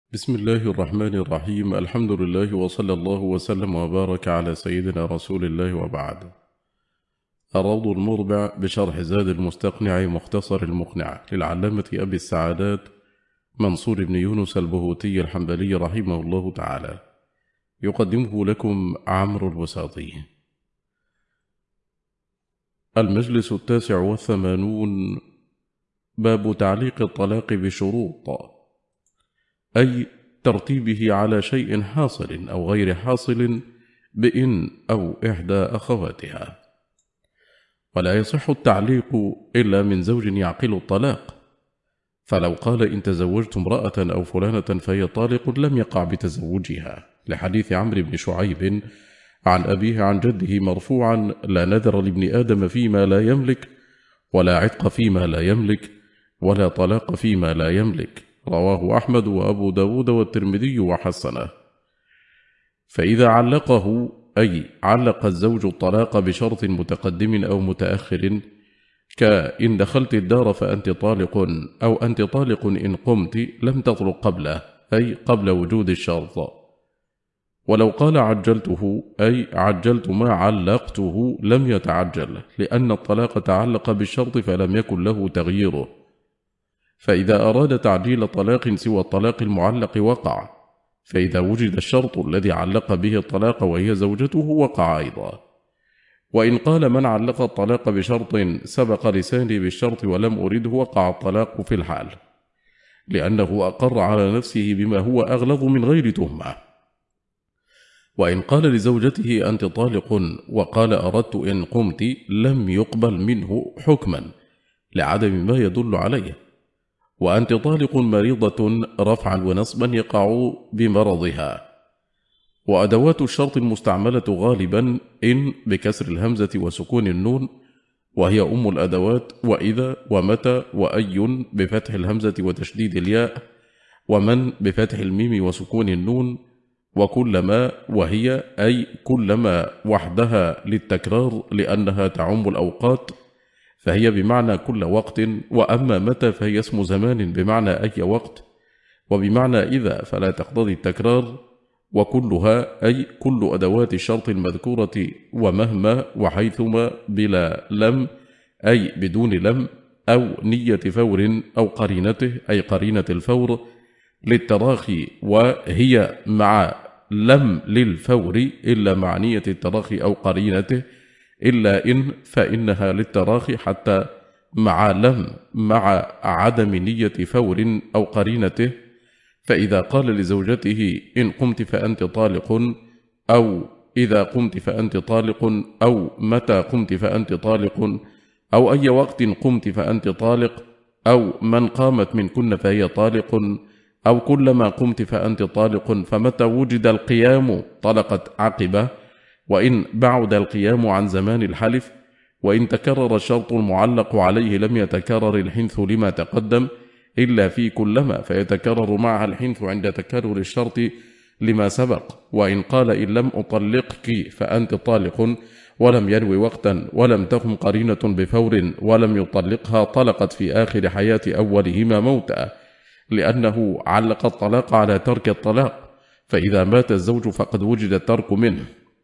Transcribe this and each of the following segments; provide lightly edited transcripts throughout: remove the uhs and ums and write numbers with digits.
بسم الله الرحمن الرحيم. الحمد لله وصلى الله وسلم وبارك على سيدنا رسول الله وبعد. الروض المربع بشرح زاد المستقنع مختصر المقنع للعلامة أبي السعادات منصور بن يونس البهوتي الحنبلي رحمه الله تعالى، يقدمه لكم عمرو الوساطي. المجلس 89، باب تعليق الطلاق بشروط، أي ترتيبه على شيء حاصل أو غير حاصل بإن أو إحدى أخواتها. ولا يصح التعليق إلا من زوج يعقل الطلاق، فلو قال إن تزوجت امرأة أو فلانة فهي طالق لم يقع بتزوجها، لحديث عمرو بن شعيب عن أبيه عن جده مرفوعا: لا نذر لابن آدم فيما لا يملك، ولا عتق فيما لا يملك، ولا طلاق فيما لا يملك. رواه أحمد وأبو داود والترمذي وحسنه. فإذا علقه، أي علق الزوج الطلاق بشرط متقدم أو متأخر، كإن دخلت الدار فأنت طالق، أو أنت طالق إن قمت، لم تطلق قبله، أي قبل وجود الشرط. ولو قال عجلته، أي عجلت ما علقته، لم يتعجل، لأن الطلاق تعلق بالشرط فلم يكن له تغييره. فإذا أراد تعجيل طلاق سوى الطلاق المعلق وقع، فإذا وجد الشرط الذي علق به الطلاق وهي زوجته وقع أيضا. وإن قال من علق الطلاق بشرط سبق لساني بالشرط ولم أرده، وقع الطلاق في الحال، لأنه أقر على نفسه بما هو أغلظ من غير تهمة. وإن قال لزوجته أنت طالق وقال أردت إن قمت، لم يقبل منه حكما لعدم ما يدل عليه. وأنت طالق مريضة رفعا ونصبا يقع بمرضها. وأدوات الشرط المستعملة غالبا إن بكسر الهمزة وسكون النون، وهي أم الأدوات، وإذا ومتى وأي بفتح الهمزة وتشديد الياء، ومن بفتح الميم وسكون النون، وكلما، وهي أي كلما وحدها للتكرار لأنها تعم الأوقات، فهي بمعنى كل وقت. وأما متى فهي اسم زمان بمعنى أي وقت، وبمعنى إذا فلا تقتضي التكرار. وكلها أي كل أدوات الشرط المذكورة، ومهما وحيثما بلا لم، أي بدون لم، أو نية فور أو قرينته، أي قرينة الفور للتراخي، وهي مع لم للفور إلا مع نية التراخي أو قرينته، إلا إن فإنها للتراخي حتى مع لم مع عدم نية فور أو قرينته. فإذا قال لزوجته إن قمت فأنت طالق، أو إذا قمت فأنت طالق، أو متى قمت فأنت طالق، أو أي وقت قمت فأنت طالق، أو من قامت منكن فهي طالق، أو كلما قمت فأنت طالق، فمتى وجد القيام طلقت عقبه، وإن بعد القيام عن زمان الحلف. وإن تكرر الشرط المعلق عليه لم يتكرر الحنث لما تقدم، إلا في كلما، فيتكرر معها الحنث عند تكرر الشرط لما سبق. وإن قال إن لم أطلقك فأنت طالق، ولم ينوي وقتا، ولم تقم قرينة بفور، ولم يطلقها، طلقت في آخر حياة أولهما موتا، لأنه علق الطلاق على ترك الطلاق، فإذا مات الزوج فقد وجد الترك منه.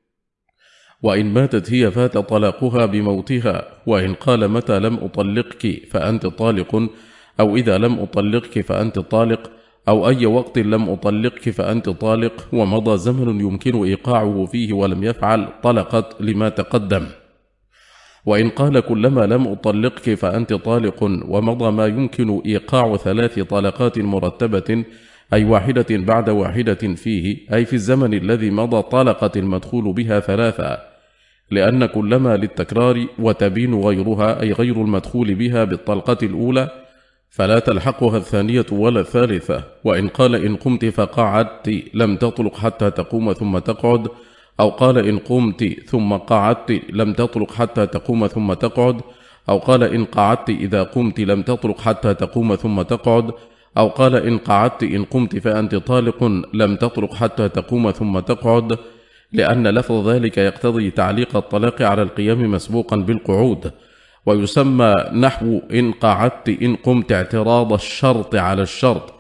وإن ماتت هي فات طلاقها بموتها. وإن قال متى لم أطلقك فأنت طالق، أو إذا لم أطلقك فأنت طالق، أو أي وقت لم أطلقك فأنت طالق، ومضى زمن يمكن إيقاعه فيه ولم يفعل، طلقت لما تقدم. وإن قال كلما لم أطلقك فأنت طالق، ومضى ما يمكن إيقاع 3 طلقات مرتبة، أي واحدة بعد واحدة فيه، أي في الزمن الذي مضى، طلقت المدخول بها 3، لأن كلما للتكرار، وتبين غيرها أي غير المدخول بها بالطلقة الأولى، فلا تلحقها الثانية ولا الثالثة. وإن قال إن قمت فقعدت لم تطلق حتى تقوم ثم تقعد، أو قال إن قمت ثم قعدت لم تطلق حتى تقوم ثم تقعد، أو قال إن قعدت إذا قمت لم تطلق حتى تقوم ثم تقعد، أو قال إن قعدت إن قمت فأنت طالق لم تطلق حتى تقوم ثم تقعد، لأن لفظ ذلك يقتضي تعليق الطلاق على القيام مسبوقا بالقعود. ويسمى نحو إن قعدت إن قمت اعتراض الشرط على الشرط،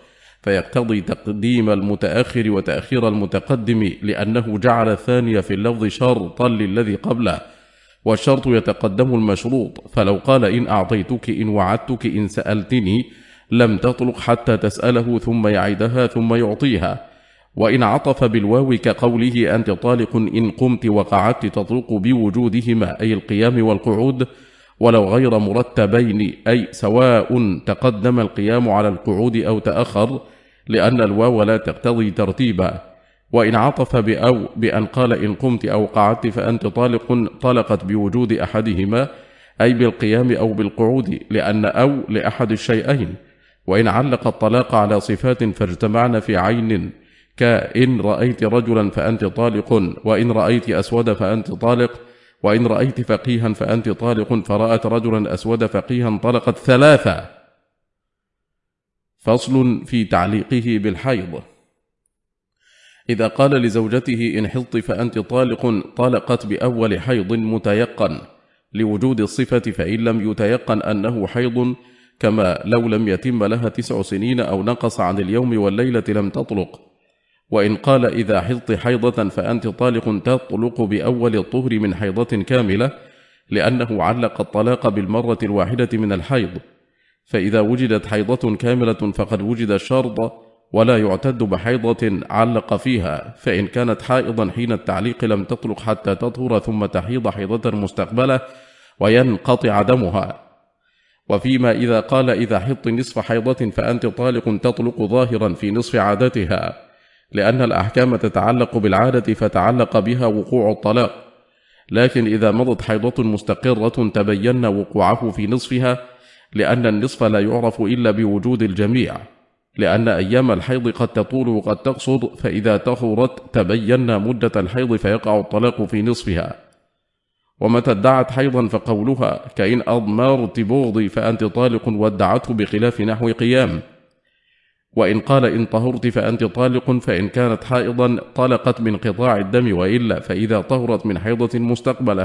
فيقتضي تقديم المتأخر وتأخير المتقدم، لأنه جعل الثاني في اللفظ شرطا للذي قبله، والشرط يتقدم المشروط. فلو قال إن أعطيتك، إن وعدتك، إن سألتني، لم تطلق حتى تسأله ثم يعيدها ثم يعطيها. وإن عطف بالواو كقوله أنت طالق إن قمت وقعدت تطلق بوجودهما، أي القيام والقعود، ولو غير مرتبين، أي سواء تقدم القيام على القعود أو تأخر، لأن الواو لا تقتضي ترتيبا. وإن عطف بأو بأن قال إن قمت أو قعدت فأنت طالق، طلقت بوجود أحدهما، أي بالقيام أو بالقعود، لأن أو لأحد الشيئين. وإن علق الطلاق على صفات فاجتمعن في عين، كإن رأيت رجلا فأنت طالق، وإن رأيت أسود فأنت طالق، وإن رأيت فقيها فأنت طالق، فرأت رجلا أسود فقيها طلقت ثلاثة. فصل في تعليقه بالحيض. إذا قال لزوجته إن حضت فأنت طالق، طلقت بأول حيض متيقن لوجود الصفة، فإن لم يتيقن أنه حيض، كما لو لم يتم لها 9 سنين أو نقص عن اليوم والليلة، لم تطلق. وإن قال إذا حضت حيضة فأنت طالق، تطلق بأول الطهر من حيضة كاملة، لأنه علق الطلاق بالمرة الواحدة من الحيض. فإذا وجدت حيضة كاملة فقد وجد الشرط، ولا يعتد بحيضة علق فيها. فإن كانت حائضا حين التعليق لم تطلق حتى تطهر ثم تحيض حيضة مستقبلة وينقطع دمها. وفيما إذا قال إذا حضت نصف حيضة فأنت طالق، تطلق ظاهرا في نصف عادتها، لأن الأحكام تتعلق بالعادة فتعلق بها وقوع الطلاق. لكن إذا مضت حيضة مستقرة تبين وقوعه في نصفها، لأن النصف لا يعرف إلا بوجود الجميع، لأن أيام الحيض قد تطول وقد تقصر، فإذا طهرت تبين مدة الحيض فيقع الطلاق في نصفها. ومتى ادعت حيضا فقولها كإن أضمرت بغضي فأنت طالق، وادعته بخلاف نحو قيام. وإن قال إن طهرت فأنت طالق، فإن كانت حائضا طلقت من قطاع الدم، وإلا فإذا طهرت من حيضة مستقبلة.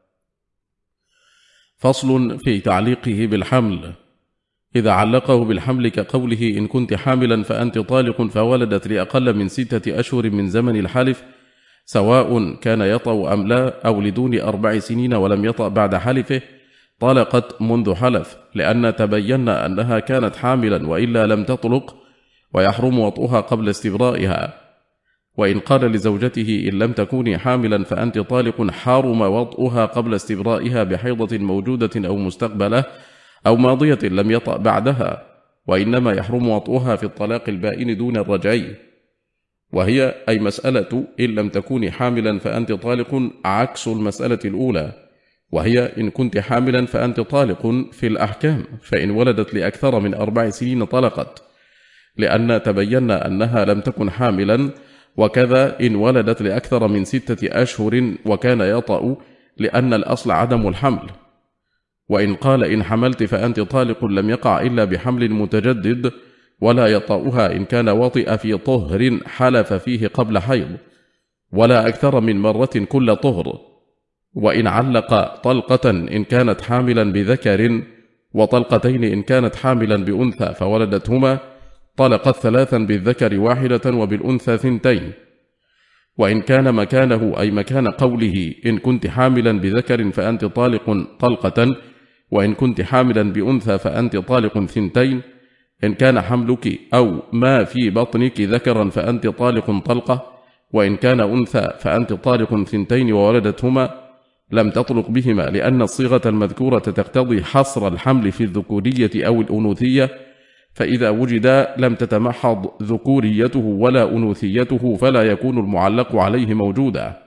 فصل في تعليقه بالحمل. إذا علقه بالحمل كقوله إن كنت حاملا فأنت طالق، فولدت لأقل من 6 أشهر من زمن الحلف، سواء كان يطأ أم لا، أو لدون 4 سنين ولم يطأ بعد حلفه، طلقت منذ حلف، لأن تبين أنها كانت حاملا، وإلا لم تطلق، ويحرم وطئها قبل استبرائها. وإن قال لزوجته إن لم تكوني حاملا فأنت طالق، حرم وطئها قبل استبرائها بحيضة موجودة أو مستقبلة أو ماضية لم يطأ بعدها، وإنما يحرم وطئها في الطلاق البائن دون الرجعي. وهي أي مسألة إن لم تكوني حاملا فأنت طالق عكس المسألة الأولى، وهي إن كنت حاملا فأنت طالق في الأحكام، فإن ولدت لأكثر من 4 سنين طلقت، لأن تبين أنها لم تكن حاملا. وكذا إن ولدت لأكثر من 6 أشهر وكان يطأ، لأن الأصل عدم الحمل. وإن قال إن حملت فأنت طالق، لم يقع إلا بحمل متجدد، ولا يطأها إن كان وطئ في طهر حلف فيه قبل حيض، ولا أكثر من مرة كل طهر. وإن علق طلقة إن كانت حاملا بذكر، وطلقتين إن كانت حاملا بأنثى فولدتهما، طلقت 3 بالذكر 1 وبالأنثى 2. وإن كان مكانه أي مكان قوله إن كنت حاملا بذكر فأنت طالق طلقة، وإن كنت حاملا بأنثى فأنت طالق 2. إن كان حملك أو ما في بطنك ذكرا فأنت طالق طلقة، وإن كان أنثى فأنت طالق 2 وولدتهما، لم تطلق بهما، لأن الصيغة المذكورة تقتضي حصر الحمل في الذكورية أو الأنوثية، فإذا وجد لم تتمحض ذكوريته ولا أنوثيته، فلا يكون المعلق عليه موجودا.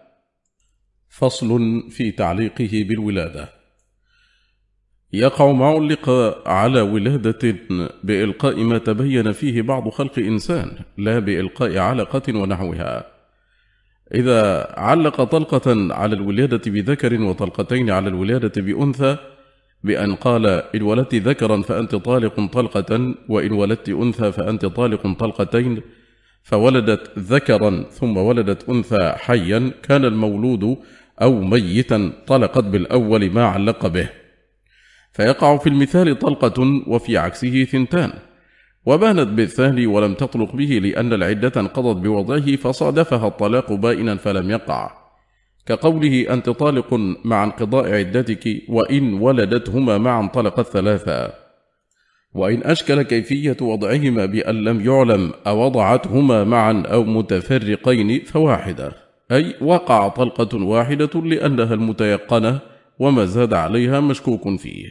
فصل في تعليقه بالولادة. يقع ما علق على ولادة بإلقاء ما تبين فيه بعض خلق إنسان، لا بإلقاء علقة ونحوها. إذا علق طلقة على الولادة بذكر وطلقتين على الولادة بأنثى، بأن قال إن ولدت ذكرا فأنت طالق طلقة، وإن ولدت أنثى فأنت طالق طلقتين، فولدت ذكرا ثم ولدت أنثى حيا، كان المولود أو ميتا طلقت بالأول ما علق به، فيقع في المثال طلقة وفي عكسه 2. وبانت بالثاني ولم تطلق به لأن العدة انقضت بوضعه فصادفها الطلاق بائنا فلم يقع، كقوله أنت طالق مع انقضاء عدتك وإن ولدتهما معا طلقت ثلاثا. وإن أشكل كيفية وضعهما بأن لم يعلم أوضعتهما معا أو متفرقين فواحدة، أي وقع طلقة واحدة لأنها المتيقنة وما زاد عليها مشكوك فيه.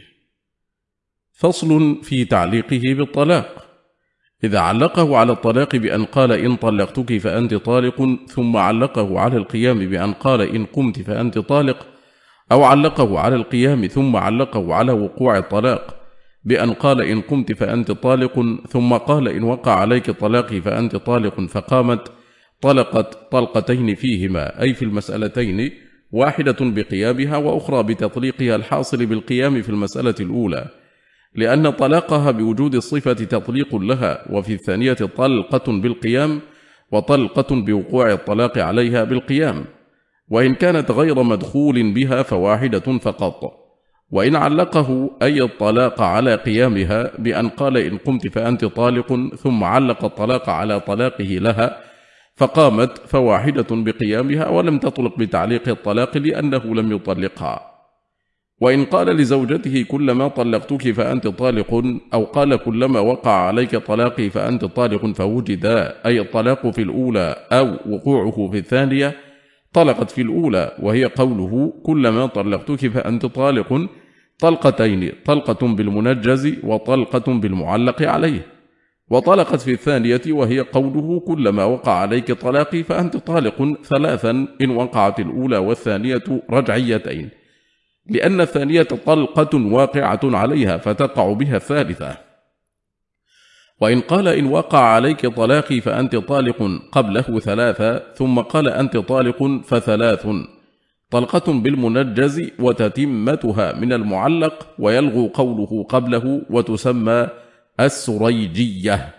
فصل في تعليقه بالطلاق. إذا علقه على الطلاق بأن قال إن طلقتك فأنت طالق، ثم علقه على القيام بأن قال إن قمت فأنت طالق، أو علقه على القيام ثم علقه على وقوع الطلاق بأن قال إن قمت فأنت طالق، ثم قال إن وقع عليك طلاقي فأنت طالق فقامت، طلقت طلقتين فيهما، أي في المسألتين، واحدة بقيامها وأخرى بتطليقها الحاصل بالقيام في المسألة الأولى، لأن طلاقها بوجود الصفة تطليق لها، وفي الثانية طلقة بالقيام وطلقة بوقوع الطلاق عليها بالقيام، وإن كانت غير مدخول بها فواحدة فقط. وإن علقه أي الطلاق على قيامها بأن قال إن قمت فأنت طالق، ثم علق الطلاق على طلاقه لها فقامت، فواحدة بقيامها ولم تطلق بتعليق الطلاق لأنه لم يطلقها. وإن قال لزوجته كلما طلقتك فأنت طالق، أو قال كلما وقع عليك طلاقي فأنت طالق فوجدا، أي الطلاق في الأولى أو وقوعه في الثانية، طلقت في الأولى، وهي قوله كلما طلقتك فأنت طالق، طلقتين، طلقة بالمنجز وطلقة بالمعلق عليه، وطلقت في الثانية وهي قوله كلما وقع عليك طلاقي فأنت طالق ثلاثا، إن وقعت الأولى والثانية رجعيتين، لأن الثانية طلقة واقعة عليها فتقع بها الثالثة. وإن قال إن وقع عليك طلاقي فأنت طالق قبله ثلاثة، ثم قال أنت طالق فثلاث، طلقة بالمنجز وتتمتها من المعلق، ويلغو قوله قبله وتسمى السريجية.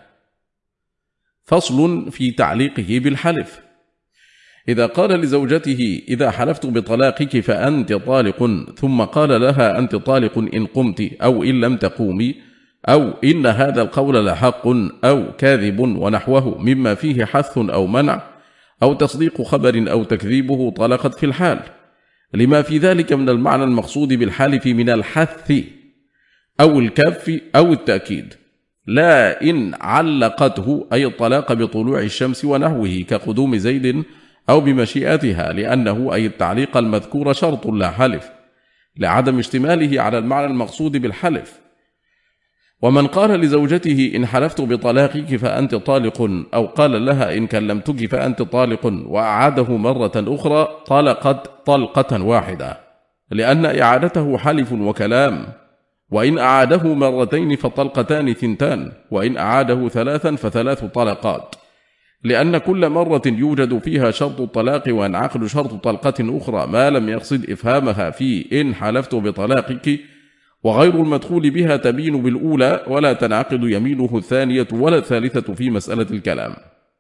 فصل في تعليقه بالحلف. إذا قال لزوجته إذا حلفت بطلاقك فأنت طالق، ثم قال لها أنت طالق إن قمت أو إن لم تقومي، أو إن هذا القول لحق أو كاذب ونحوه مما فيه حث أو منع أو تصديق خبر أو تكذيبه، طلقت في الحال، لما في ذلك من المعنى المقصود بالحلف من الحث أو الكف أو التأكيد، لا إن علقته أي الطلاق بطلوع الشمس ونحوه كقدوم زيد أو بمشيئتها، لأنه أي التعليق المذكور شرط لا حلف، لعدم اشتماله على المعنى المقصود بالحلف. ومن قال لزوجته إن حلفت بطلاقك فأنت طالق، أو قال لها إن كلمتك فأنت طالق، وأعاده مرة أخرى، طلقت طلقة واحدة، لأن إعادته حلف وكلام. وإن أعاده مرتين فطلقتان ثنتان، وإن أعاده ثلاثا فثلاث طلقات، لأن كل مرة يوجد فيها شرط الطلاق وينعقد شرط طلقة أخرى، ما لم يقصد إفهامها في إن حلفت بطلاقك، وغير المدخول بها تبين بالأولى ولا تنعقد يمينه الثانية ولا الثالثة في مسألة الكلام.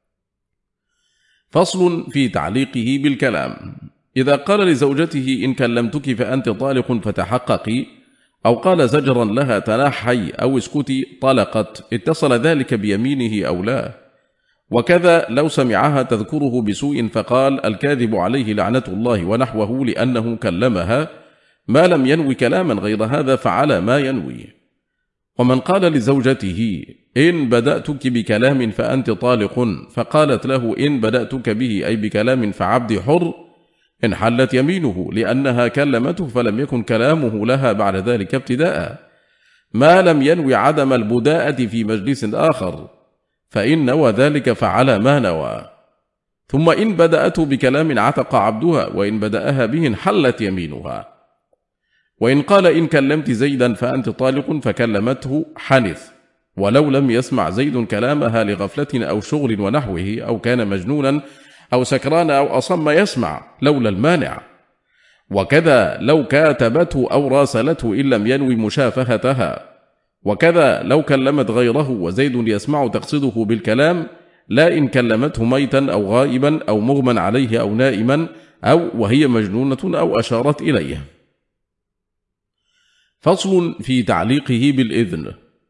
فصل في تعليقه بالكلام. إذا قال لزوجته إن كلمتك فأنت طالق فتحققي، أو قال زجرا لها تنحي أو اسكتي، طلقت، اتصل ذلك بيمينه أو لا. وكذا لو سمعها تذكره بسوء فقال الكاذب عليه لعنة الله ونحوه، لأنه كلمها ما لم ينوي كلاما غير هذا فعلى ما ينوي. ومن قال لزوجته إن بدأتك بكلام فأنت طالق، فقالت له إن بدأتك به أي بكلام فعبدي حر، إن حلت يمينه، لأنها كلمته فلم يكن كلامه لها بعد ذلك ابتداء، ما لم ينوي عدم البداءة في مجلس آخر، فإن نوى ذلك فعلى ما نوى. ثم إن بدأته بكلام عتق عبدها، وإن بدأها به حلت يمينها. وإن قال إن كلمت زيدا فأنت طالق فكلمته حنث، ولو لم يسمع زيد كلامها لغفلة أو شغل ونحوه، أو كان مجنونا أو سكران أو أصم يسمع لولا المانع. وكذا لو كاتبته أو راسلته إن لم ينوي مشافهتها. وكذا لو كلمت غيره وزيد يسمع تقصده بالكلام، لا إن كلمته ميتا أو غائبا أو مغمى عليه أو نائما أو وهي مجنونة أو أشارت إليه. فصل في تعليقه بالإذن.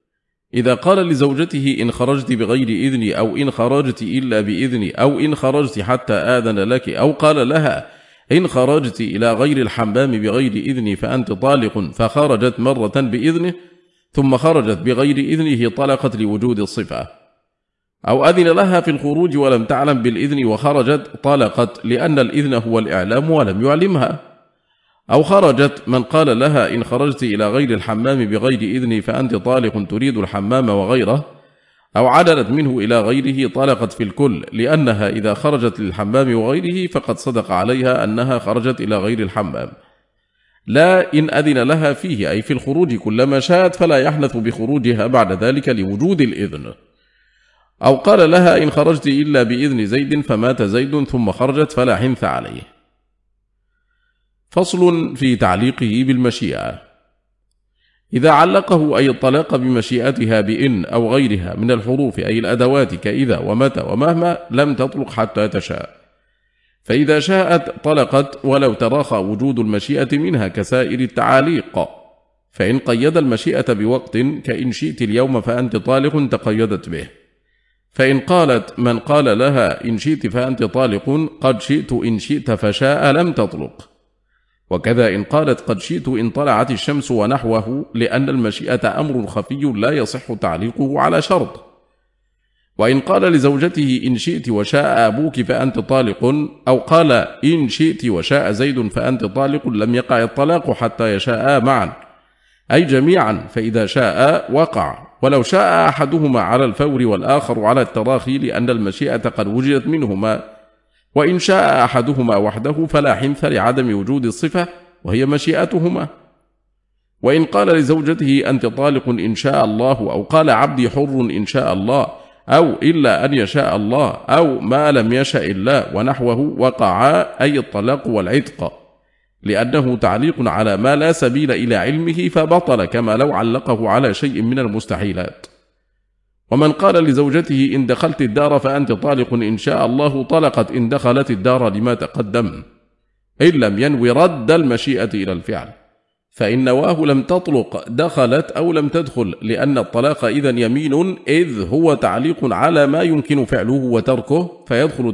إذا قال لزوجته إن خرجت بغير إذني، أو إن خرجت إلا بإذني، أو إن خرجت حتى آذن لك، أو قال لها إن خرجت إلى غير الحمام بغير إذني فأنت طالق، فخرجت مرة بإذنه ثم خرجت بغير إذنه، طلقت لوجود الصفة. أو أذن لها في الخروج ولم تعلم بالإذن وخرجت، طلقت لأن الإذن هو الإعلام ولم يعلمها. أو خرجت من قال لها إن خرجت إلى غير الحمام بغير إذني فأنت طالق تريد الحمام وغيره، أو عدلت منه إلى غيره، طلقت في الكل، لأنها إذا خرجت للحمام وغيره فقد صدق عليها أنها خرجت إلى غير الحمام. لا إن أذن لها فيه، أي في الخروج كلما شاءت، فلا يحنث بخروجها بعد ذلك لوجود الإذن. أو قال لها إن خرجت إلا بإذن زيد فمات زيد ثم خرجت فلا حنث عليه. فصل في تعليقه بالمشيئة. إذا علقه أي الطلاق بمشيئتها بإن أو غيرها من الحروف، أي الأدوات كإذا ومتى ومهما، لم تطلق حتى تشاء. فإذا شاءت طلقت ولو تراخى وجود المشيئة منها كسائر التعاليق. فإن قيد المشيئة بوقت كإن شئت اليوم فأنت طالق تقيدت به. فإن قالت من قال لها إن شئت فأنت طالق قد شئت إن شئت فشاء لم تطلق. وكذا إن قالت قد شئت إن طلعت الشمس ونحوه، لأن المشيئة أمر خفي لا يصح تعليقه على شرط. وإن قال لزوجته إن شئت وشاء أبوك فأنت طالق، أو قال إن شئت وشاء زيد فأنت طالق، لم يقع الطلاق حتى يشاء معا، أي جميعا، فإذا شاء وقع. ولو شاء أحدهما على الفور والآخر على التراخي، لأن المشيئة قد وجدت منهما. وإن شاء أحدهما وحده فلا حنث لعدم وجود الصفة وهي مشيئتهما. وإن قال لزوجته أنت طالق إن شاء الله، أو قال عبدي حر إن شاء الله، أو إلا أن يشاء الله، أو ما لم يشاء الله ونحوه، وقعا، أي الطلاق والعتق، لأنه تعليق على ما لا سبيل إلى علمه فبطل، كما لو علقه على شيء من المستحيلات. ومن قال لزوجته إن دخلت الدار فأنت طالق إن شاء الله، طلقت إن دخلت الدار لما تقدم، إن لم ينوي رد المشيئة إلى الفعل. فإن نواه لم تطلق دخلت أو لم تدخل، لأن الطلاق إذن يمين، إذ هو تعليق على ما يمكن فعله وتركه،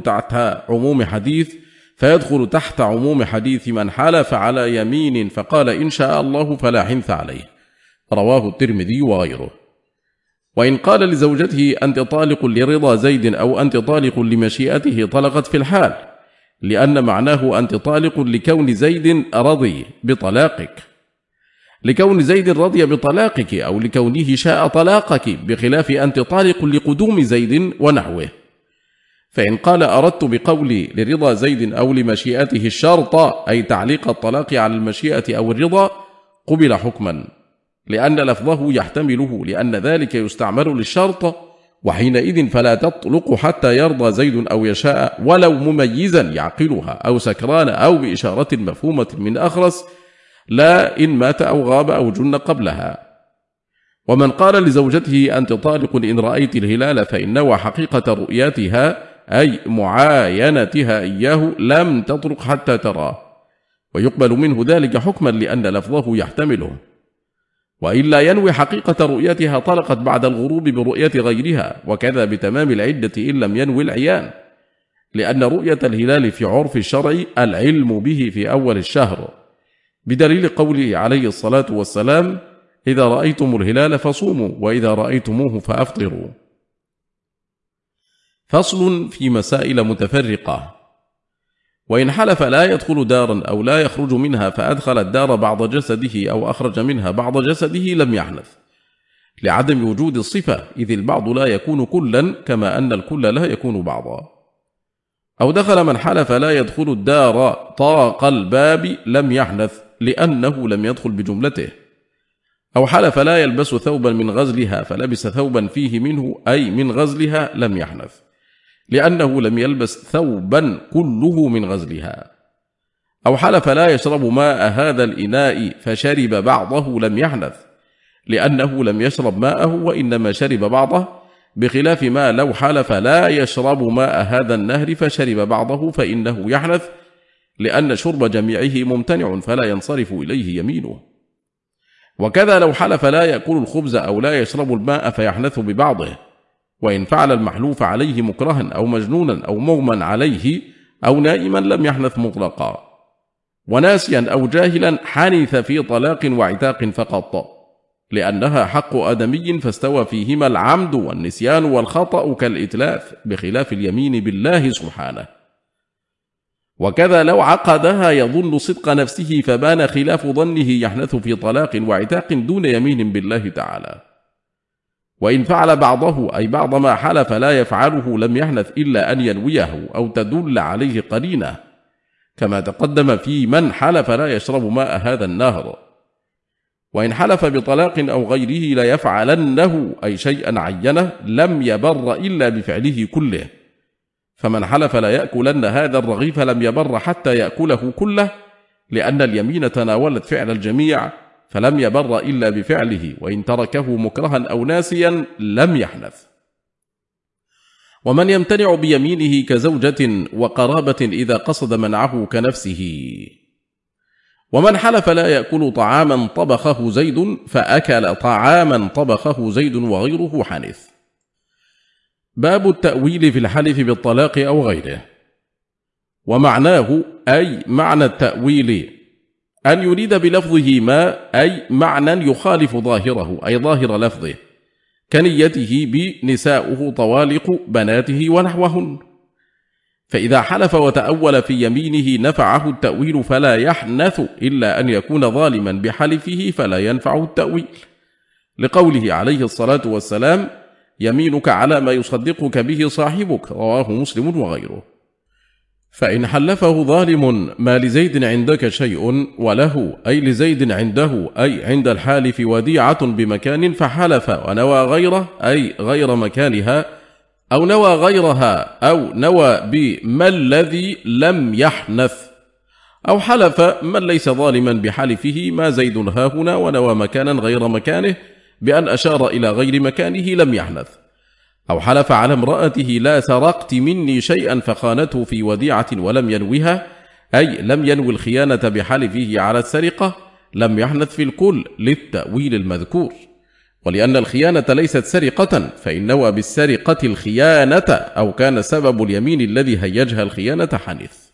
فيدخل تحت عموم حديث من حلف على يمين فقال إن شاء الله فلا حنث عليه، رواه الترمذي وغيره. وإن قال لزوجته أنت طالق لرضا زيد، أو أنت طالق لمشيئته، طلقت في الحال، لأن معناه أنت طالق لكون زيد رضي بطلاقك، لكون زيد رضي بطلاقك، أو لكونه شاء طلاقك، بخلاف أنت طالق لقدوم زيد ونحوه. فإن قال أردت بقولي لرضا زيد أو لمشيئته الشرط، أي تعليق الطلاق على المشيئة أو الرضا، قبل حكما، لأن لفظه يحتمله، لأن ذلك يستعمل للشرط، وحينئذ فلا تطلق حتى يرضى زيد أو يشاء، ولو مميزا يعقلها، أو سكران، أو بإشارة مفهومة من أخرس، لا إن مات أو غاب أو جن قبلها. ومن قال لزوجته أنت طالق إن رأيت الهلال، فإن نوى حقيقة رؤياتها، أي معاينتها إياه، لم تطلق حتى تراه، ويقبل منه ذلك حكما، لأن لفظه يحتمله. وإلا ينوي حقيقة رؤيتها، طلقت بعد الغروب برؤية غيرها، وكذا بتمام العدة إن لم ينوي العيان، لأن رؤية الهلال في عرف الشرع العلم به في أول الشهر، بدليل قوله عليه الصلاة والسلام إذا رأيتم الهلال فصوموا، وإذا رأيتموه فأفطروا. فصل في مسائل متفرقة. وإن حلف لا يدخل دارا أو لا يخرج منها، فأدخل الدار بعض جسده أو أخرج منها بعض جسده، لم يحنث، لعدم وجود الصفة، إذ البعض لا يكون كلا، كما أن الكل لا يكون بعضا. أو دخل من حلف لا يدخل الدار طاق الباب، لم يحنث، لأنه لم يدخل بجملته. أو حلف لا يلبس ثوبا من غزلها، فلبس ثوبا فيه منه، أي من غزلها، لم يحنث، لأنه لم يلبس ثوبا كله من غزلها. أو حلف لا يشرب ماء هذا الإناء، فشرب بعضه، لم يحنث، لأنه لم يشرب ماءه وإنما شرب بعضه، بخلاف ما لو حلف لا يشرب ماء هذا النهر فشرب بعضه، فإنه يحنث، لأن شرب جميعه ممتنع، فلا ينصرف إليه يمينه. وكذا لو حلف لا يأكل الخبز أو لا يشرب الماء فيحنث ببعضه، وإن فعل المحلوف عليه مكرها أو مجنونا أو مغمى عليه أو نائما لم يحنث مطلقا، وناسيا أو جاهلا حنث في طلاق وعتاق فقط، لأنها حق آدمي فاستوى فيهما العمد والنسيان والخطأ كالإتلاف، بخلاف اليمين بالله سبحانه. وكذا لو عقدها يظن صدق نفسه فبان خلاف ظنه يحنث في طلاق وعتاق دون يمين بالله تعالى. وإن فعل بعضه أي بعض ما حلف لا يفعله لم يحنث إلا أن ينويه أو تدل عليه قرينة، كما تقدم في من حلف لا يشرب ماء هذا النهر. وإن حلف بطلاق أو غيره لا يفعلنه أي شيئا عينه لم يبر إلا بفعله كله، فمن حلف لا يأكلن هذا الرغيف لم يبر حتى يأكله كله، لأن اليمين تناولت فعل الجميع فلم يبر إلا بفعله، وإن تركه مكرها أو ناسيا لم يحنث. ومن يمتنع بيمينه كزوجة وقرابة إذا قصد منعه كنفسه. ومن حلف لا يأكل طعاما طبخه زيد فأكل طعاما طبخه زيد وغيره حنث. باب التأويل في الحلف بالطلاق أو غيره. ومعناه أي معنى التأويل أن يريد بلفظه ما أي معنى يخالف ظاهره أي ظاهر لفظه، كنيته بنساؤه طوالق بناته ونحوهن. فإذا حلف وتأول في يمينه نفعه التأويل فلا يحنث إلا أن يكون ظالما بحلفه فلا ينفعه التأويل، لقوله عليه الصلاة والسلام: يمينك على ما يصدقك به صاحبك، رواه مسلم وغيره. فإن حلفه ظالم ما لزيد عندك شيء وله أي لزيد عنده أي عند الحالف وديعة بمكان فحلف ونوى غيره أي غير مكانها، أو نوى غيرها أو نوى بما الذي لم يحنث، أو حلف من ليس ظالما بحلفه ما زيد هاهنا ونوى مكانا غير مكانه بأن أشار إلى غير مكانه لم يحنث، أو حلف على امرأته لا سرقت مني شيئا فخانته في وديعة ولم ينوها أي لم ينوي الخيانة بحلفه على السرقة لم يحنث في الكل للتأويل المذكور. ولأن الخيانة ليست سرقة فإن نوى بالسرقة الخيانة أو كان سبب اليمين الذي هيجها الخيانة حنث.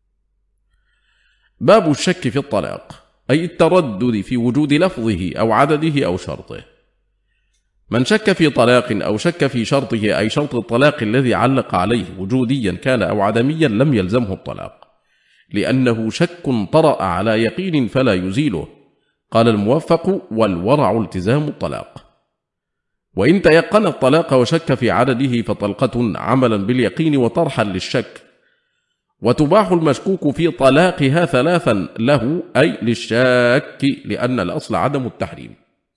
باب الشك في الطلاق أي التردد في وجود لفظه أو عدده أو شرطه. من شك في طلاق أو شك في شرطه أي شرط الطلاق الذي علق عليه وجوديا كان أو عدميا لم يلزمه الطلاق، لأنه شك طرأ على يقين فلا يزيله. قال الموفق: والورع التزام الطلاق. وإن تيقن الطلاق وشك في عدده فطلقة عملا باليقين وطرحا للشك. وتباح المشكوك في طلاقها ثلاثا له أي للشاك، لأن الأصل عدم التحريم.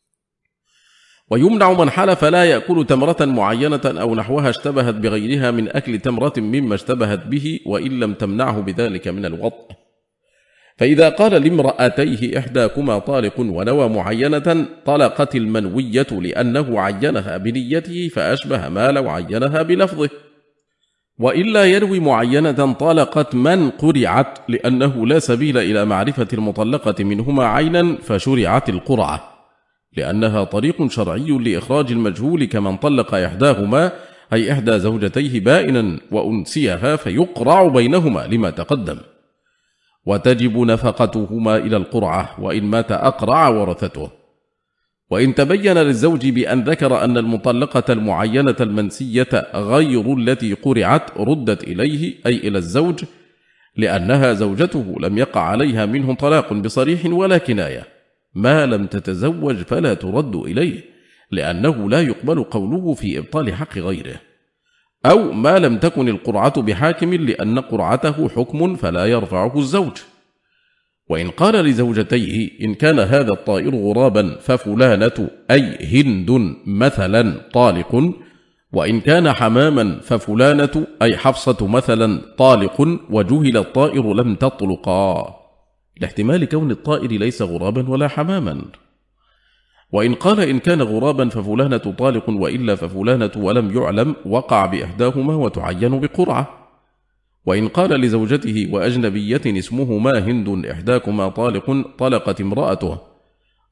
ويمنع من حلف لا يأكل تمرة معينة أو نحوها اشتبهت بغيرها من أكل تمرة مما اشتبهت به وإن لم تمنعه بذلك من الوطء. فإذا قال لامرأتيه إحداكما طالق ونوى معينة طلقت المنوية لأنه عينها بنيته فأشبه ما لو عينها بلفظه. وإلا ينوي معينة طلقت من قرعت لأنه لا سبيل إلى معرفة المطلقة منهما عينا فشرعت القرعة، لأنها طريق شرعي لإخراج المجهول كمن طلق إحداهما أي إحدى زوجتيه بائنا وأنسيها فيقرع بينهما لما تقدم، وتجب نفقتهما إلى القرعة، وإن مات أقرع ورثته. وإن تبين للزوج بأن ذكر أن المطلقة المعينة المنسية غير التي قرعت ردت إليه أي إلى الزوج، لأنها زوجته لم يقع عليها منه طلاق بصريح ولا كناية، ما لم تتزوج فلا ترد إليه، لأنه لا يقبل قوله في إبطال حق غيره. أو ما لم تكن القرعة بحاكم لأن قرعته حكم فلا يرفعه الزوج. وإن قال لزوجتيه إن كان هذا الطائر غرابا ففلانة أي هند مثلا طالق، وإن كان حماما ففلانة أي حفصة مثلا طالق، وجهل الطائر لم تطلقا، لاحتمال كون الطائر ليس غرابا ولا حماما. وإن قال إن كان غرابا ففلانة طالق وإلا ففلانة ولم يعلم وقع بإحداهما وتعين بقرعة. وإن قال لزوجته وأجنبية اسمهما هند إحداكما طالق طلقت امرأته،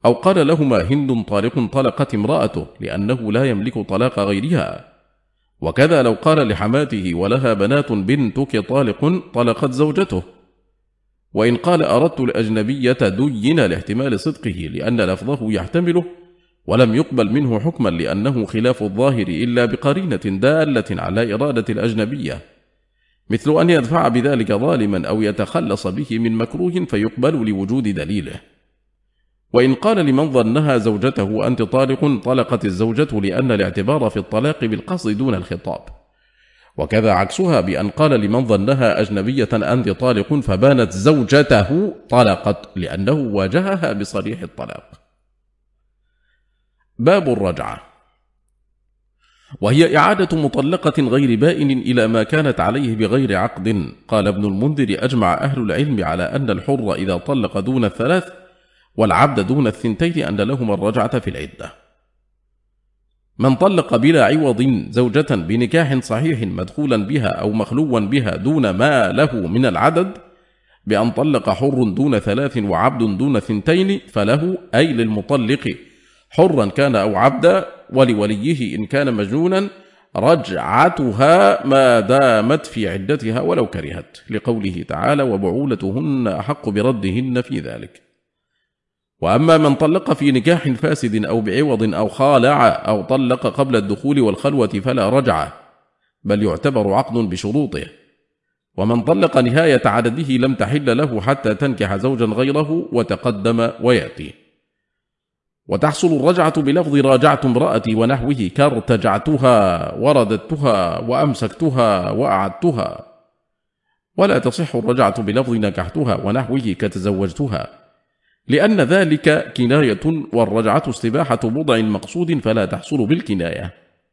أو قال لهما هند طالق طلقت امرأته لأنه لا يملك طلاق غيرها. وكذا لو قال لحماته ولها بنات بنتك طالق طلقت زوجته. وإن قال أردت الأجنبية دين لاحتمال صدقه لأن لفظه يحتمله، ولم يقبل منه حكما لأنه خلاف الظاهر إلا بقرينة دالة على إرادة الأجنبية، مثل أن يدفع بذلك ظالما أو يتخلص به من مكروه فيقبل لوجود دليله. وإن قال لمن ظنها زوجته أنت طالق طلقت الزوجة لأن الاعتبار في الطلاق بالقصد دون الخطاب. وكذا عكسها بأن قال لمن ظنها أجنبية أنت طالق فبانت زوجته طلقت لأنه واجهها بصريح الطلاق. باب الرجعة، وهي إعادة مطلقة غير بائن إلى ما كانت عليه بغير عقد. قال ابن المنذر أجمع أهل العلم على أن الحر إذا طلق دون الثلاث والعبد دون الثنتين أن لهما الرجعة في العدة. من طلق بلا عوض زوجة بنكاح صحيح مدخولا بها أو مخلوا بها دون ما له من العدد بأن طلق حر دون ثلاث وعبد دون ثنتين فله أي للمطلق حرا كان أو عبدا ولوليه إن كان مجنونا رجعتها ما دامت في عدتها ولو كرهت، لقوله تعالى وبعولتهن أحق بردهن في ذلك. وأما من طلق في نكاح فاسد أو بعوض أو خالع أو طلق قبل الدخول والخلوة فلا رجعة، بل يعتبر عقد بشروطه. ومن طلق نهاية عدده لم تحل له حتى تنكح زوجا غيره وتقدم ويأتي. وتحصل الرجعة بلفظ راجعت امرأتي ونحوه كارتجعتها ورددتها وأمسكتها وأعدتها، ولا تصح الرجعة بلفظ نكحتها ونحوه كتزوجتها، لأن ذلك كناية والرجعة استباحة بضع مقصود فلا تحصل بالكناية.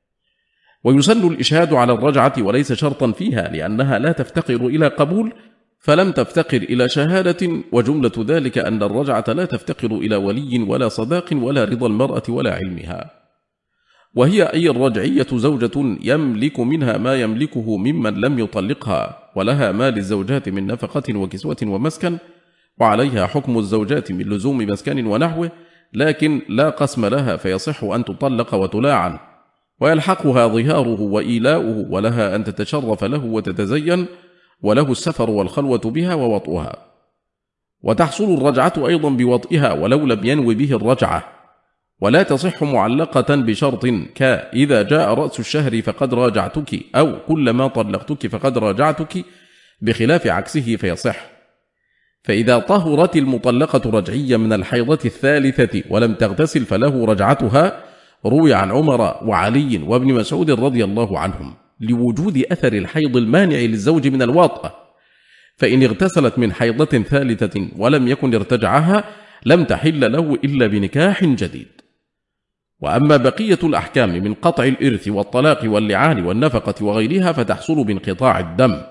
ويسن الإشهاد على الرجعة وليس شرطا فيها لأنها لا تفتقر إلى قبول فلم تفتقر إلى شهادة، وجملة ذلك أن الرجعة لا تفتقر إلى ولي ولا صداق ولا رضا المرأة ولا علمها. وهي أي الرجعية زوجة يملك منها ما يملكه ممن لم يطلقها، ولها ما للزوجات من نفقة وكسوة ومسكن، وعليها حكم الزوجات من لزوم مسكن ونحوه، لكن لا قسم لها فيصح أن تطلق وتلاعن، ويلحقها ظهاره وإيلاؤه، ولها أن تتشرف له وتتزين، وله السفر والخلوة بها ووطئها. وتحصل الرجعة أيضا بوطئها ولو لم ينو به الرجعة، ولا تصح معلقة بشرط كإذا جاء رأس الشهر فقد راجعتك، أو كلما طلقتك فقد راجعتك، بخلاف عكسه فيصح. فإذا طهرت المطلقة رجعية من الحيضة الثالثة ولم تغتسل فله رجعتها، روي عن عمر وعلي وابن مسعود رضي الله عنهم لوجود أثر الحيض المانع للزوج من الواطأة، فإن اغتسلت من حيضة ثالثة ولم يكن ارتجعها لم تحل له إلا بنكاح جديد. وأما بقية الأحكام من قطع الإرث والطلاق واللعان والنفقة وغيرها فتحصل بانقطاع الدم.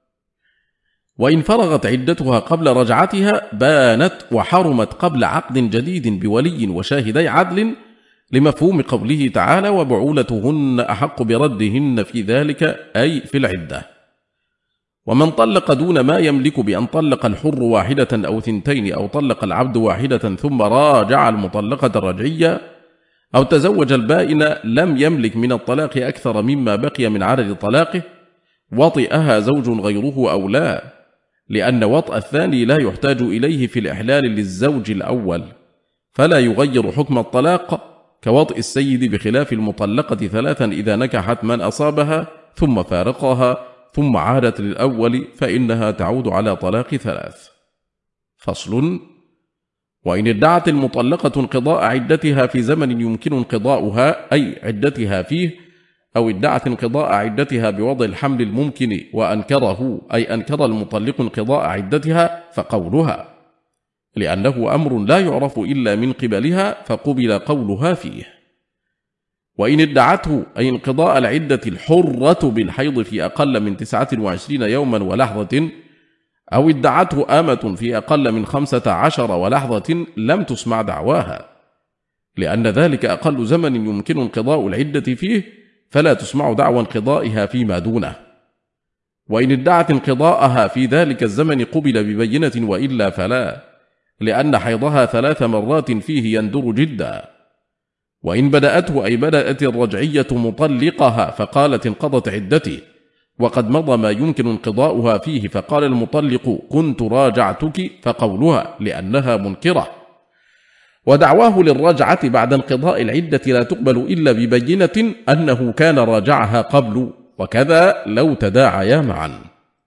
وإن فرغت عدتها قبل رجعتها بانت وحرمت قبل عقد جديد بولي وشاهدي عدل، لمفهوم قوله تعالى وبعولتهن أحق بردهن في ذلك أي في العدة. ومن طلق دون ما يملك بأن طلق الحر واحدة أو ثنتين أو طلق العبد واحدة ثم راجع المطلقة الرجعية أو تزوج البائن لم يملك من الطلاق أكثر مما بقي من عدد طلاقه، وطئها زوج غيره أو لا، لأن وطأ الثاني لا يحتاج إليه في الإحلال للزوج الأول، فلا يغير حكم الطلاق كوطئ السيد، بخلاف المطلقة ثلاثا إذا نكحت من أصابها ثم فارقها ثم عادت للأول فإنها تعود على طلاق ثلاث. فصل. وإن ادعت المطلقة انقضاء عدتها في زمن يمكن انقضاؤها أي عدتها فيه، أو ادعت انقضاء عدتها بوضع الحمل الممكن وأنكره أي أنكر المطلق انقضاء عدتها، فقولها، لأنه أمر لا يعرف إلا من قبلها فقبل قولها فيه. وإن ادعته أي انقضاء العدة الحرة بالحيض في أقل من 29 يوما ولحظة، أو ادعته آمة في أقل من 15 ولحظة، لم تسمع دعواها، لأن ذلك أقل زمن يمكن انقضاء العدة فيه، فلا تسمع دعوى انقضائها فيما دونه. وإن ادعت انقضاءها في ذلك الزمن قبل ببينة وإلا فلا، لأن حيضها 3 مرات فيه يندر جدا. وإن بدأته أي بدأت الرجعية مطلقها فقالت انقضت عدتي وقد مضى ما يمكن انقضاؤها فيه، فقال المطلق كنت راجعتك، فقولها لأنها منكرة. ودعواه للرجعة بعد انقضاء العدة لا تقبل إلا ببينة أنه كان راجعها قبل، وكذا لو تداعيا معا.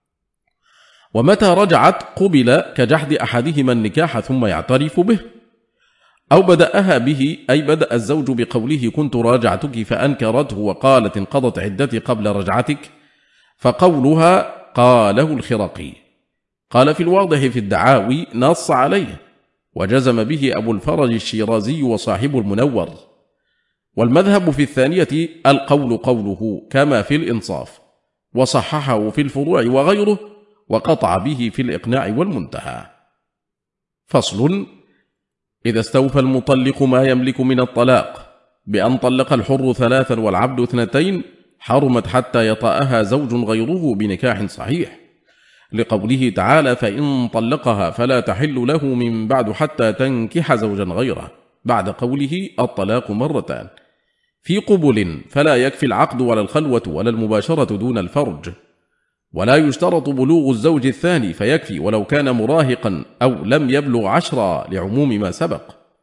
ومتى رجعت قبل كجحد أحدهما النكاح ثم يعترف به، أو بدأها به أي بدأ الزوج بقوله كنت راجعتك فأنكرته وقالت انقضت عدتي قبل رجعتك، فقولها قاله الخرقي. قال في الواضح في الدعاوي نص عليه، وجزم به أبو الفرج الشيرازي وصاحب المنور. والمذهب في الثانية القول قوله كما في الإنصاف، وصححه في الفروع وغيره، وقطع به في الإقناع والمنتهى. فصل: إذا استوفى المطلق ما يملك من الطلاق بأن طلق الحر 3 والعبد 2 حرمت حتى يطأها زوج غيره بنكاح صحيح، لقوله تعالى فإن طلقها فلا تحل له من بعد حتى تنكح زوجا غيره، بعد قوله الطلاق 2 مرتان. في قبل فلا يكفي العقد ولا الخلوة ولا المباشرة دون الفرج، ولا يشترط بلوغ الزوج الثاني فيكفي ولو كان مراهقا أو لم يبلغ 10 لعموم ما سبق.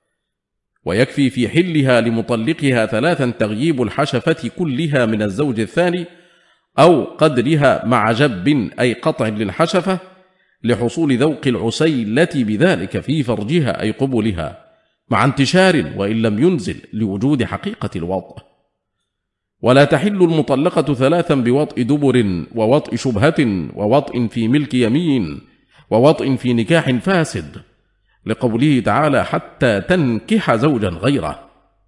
ويكفي في حلها لمطلقها 3 تغييب الحشفة كلها من الزوج الثاني أو قدرها مع جب أي قطع للحشفة لحصول ذوق العسيلة بذلك في فرجها أي قبلها مع انتشار وإن لم ينزل لوجود حقيقة الوطء. ولا تحل المطلقة 3 بوطء دبر ووطء شبهة ووطء في ملك يمين ووطء في نكاح فاسد، لقوله تعالى حتى تنكح زوجا غيره.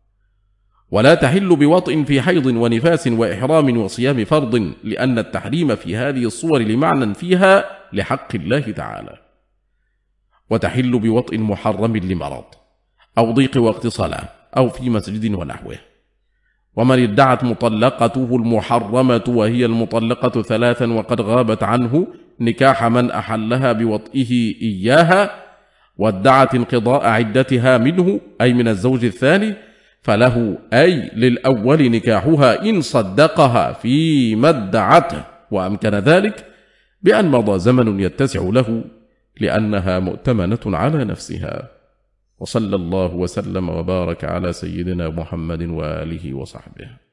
ولا تحل بوطء في حيض ونفاس وإحرام وصيام فرض، لأن التحريم في هذه الصور لمعنى فيها لحق الله تعالى. وتحل بوطء محرم لمرض أو ضيق وقت صلاة أو في مسجد ونحوه. ومن ادعت مطلقته المحرمة وهي المطلقة 3 وقد غابت عنه نكاح من أحلها بوطئه إياها، وادعت انقضاء عدتها منه أي من الزوج الثاني، فله أي للأول نكاحها إن صدقها فيما ادعته وأمكن ذلك بأن مضى زمن يتسع له لأنها مؤتمنة على نفسها. وصلى الله وسلم وبارك على سيدنا محمد وآله وصحبه.